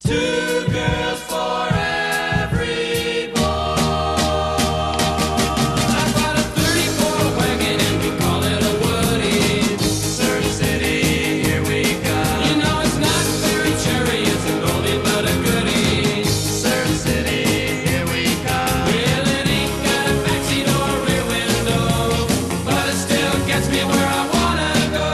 Two girls for every boy. I bought a 34 wagon and we call it a Woody. Surf City, here we come. You know it's not very cherry, it's an oldie but a goodie. Surf City, here we come. Well, it ain't got a backseat or a rear window, but it still gets me where I wanna go.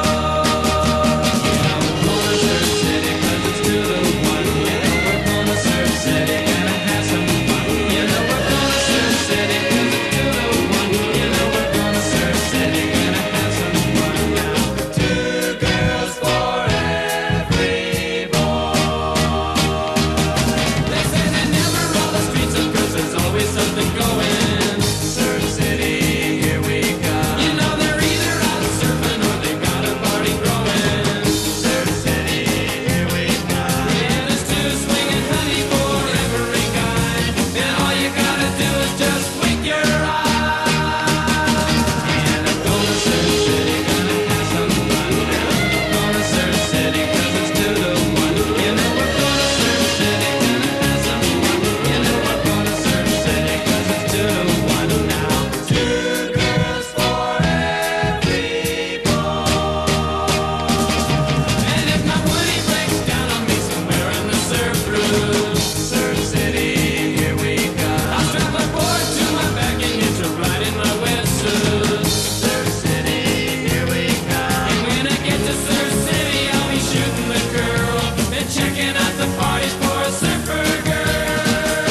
Yeah, we're going to Surf City 'cause it's 2 to 1. You know we're going to Surf City, gonna have some fun. You know we're going to Surf City 'cause it's 2 to 1. You know we're going to Surf City, gonna have some fun now. Two girls for every boy. They say they never roll the streets up 'cause there's always something going. Surf City, here we come. You know they're either out surfing or they got a party growing. Surf City, here we come. Yeah, there's two swinging honey for every guy, and all you gotta do is just wink your eye. And I'm going to Surf City, gonna have some fun now. Going to Surf City 'cause it's 2 to 1. You know we're going to Surf City, gonna have some fun. You know we're going to Surf City 'cause it's 2 to 1 now. Two girls for every boy. And if my Woody breaks down on me somewhere in the surf room, Surf City, here we come. I'll strap my board to my back and hitch a ride in my wetsuit. Surf City, here we come. And when I get to Surf City, I'll be shooting the girl and checking out the parties for a surfer girl.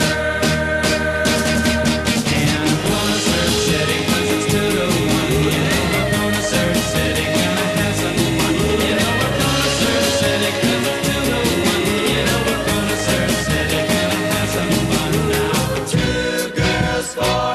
And I'm going to Surf City 'cause it's 2 to 1. You know we're going to Surf City, gonna have some fun. You know we're going to Surf City 'cause it's 2 to 1. You know we're going to Surf City, gonna have some fun now. Two girls for